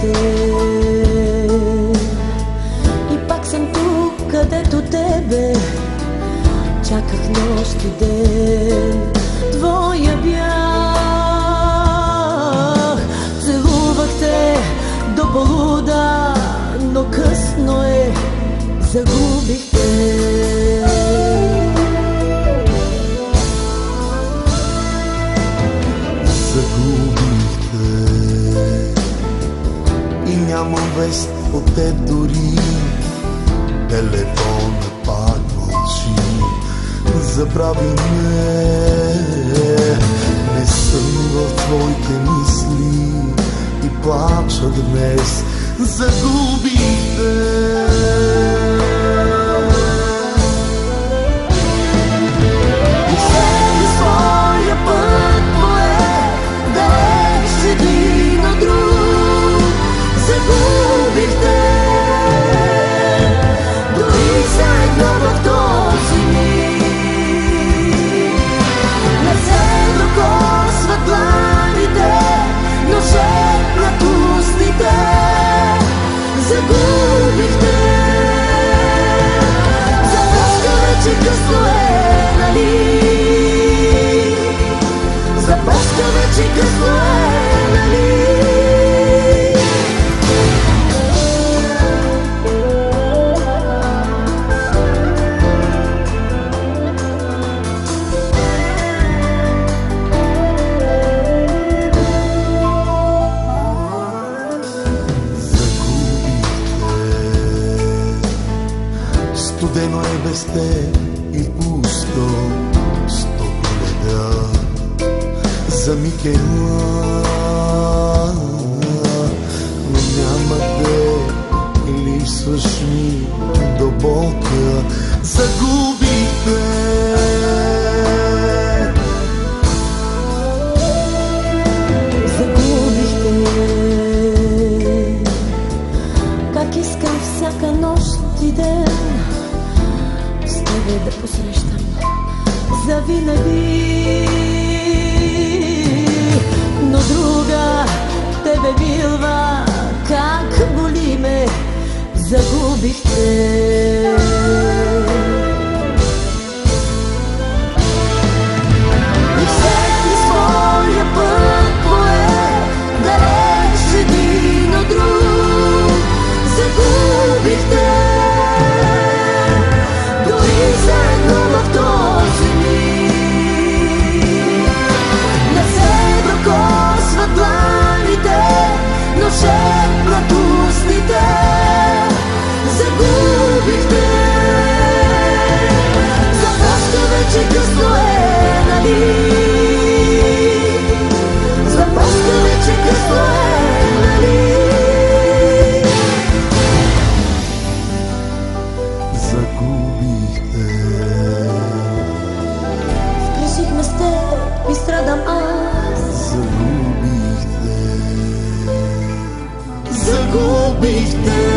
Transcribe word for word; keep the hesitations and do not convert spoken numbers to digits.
загубихте. И пак съм тук, където тебе чаках нощ и ден. Твоя бях, целувах те до полуда, но късно е, загубихте. Загубихте и нямам вест от те дори. Телефонът пак мълчи. Забрави ме, не съм в твоите мисли и плача днес. Загубихте. Студено е без те и пусто, сто коледа за миг е млад, но няма те и липсваш ми до болка. Загубихте. Загубихте. Как искам всяка нощ и ден с тебе да посрещам завинаги, но друга тебе милва, как боли ме, загубихте. И всеки своя път пое далеч един от друг, загубихте. Шепнат устните, загубихте. Започка вече късно е, нали? Започка вече късно е, нали? Загубихте. Скресихме с теб и страдам аз. Загубихте. Загубихте.